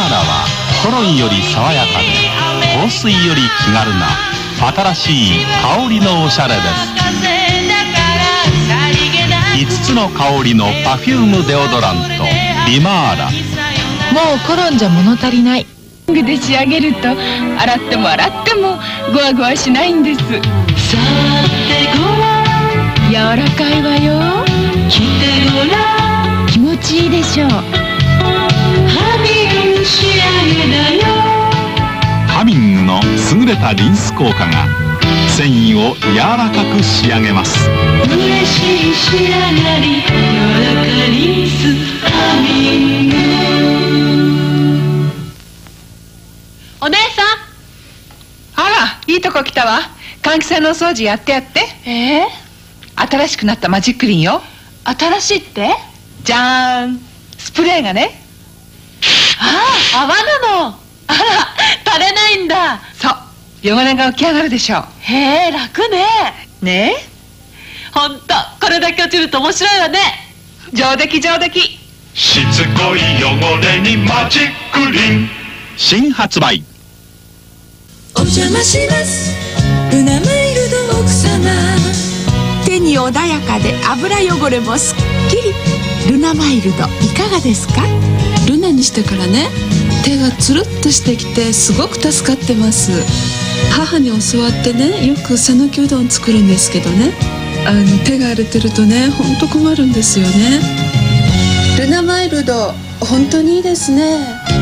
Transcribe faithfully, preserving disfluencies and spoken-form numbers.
ーラはトロンより爽やかで香水より気軽な新しい香りのおしゃれです。いつつの香りのパフュームデオドラントリマーラ。 もうコロンじゃ物足りない。で仕上げると洗っても洗ってもゴワゴワしないんです。さてごらん、柔らかいわよ。着てごらん、気持ちいいでしょう。ハミング仕上げだよ。 ハミングの優れたリンス効果が繊維を柔らかく仕上げます。 嬉しい仕上がり、柔らかリンスハミング。お姉さん。あら、いいとこ来たわ。換気扇のお掃除やってやって。えー、新しくなったマジックリンよ。新しいって？じゃーん、スプレーがね。ああ、泡なの。あら、垂れないんだ。そう、汚れが浮き上がるでしょう。へえ、楽ね。ねえ、ほんとこれだけ落ちると面白いわね。上出来上出来。 しつこい汚れにマジックリン新発売。 お邪魔します。ルナマイルド奥様。手に穏やかで油汚れもすっきり。ルナマイルドいかがですか？ ルナにしてからね、手がつるっとしてきてすごく助かってます。母に教わってね、よく讃岐うどん作るんですけどね、あの手が荒れてるとね、ほんと困るんですよね。ルナマイルド本当にいいですね。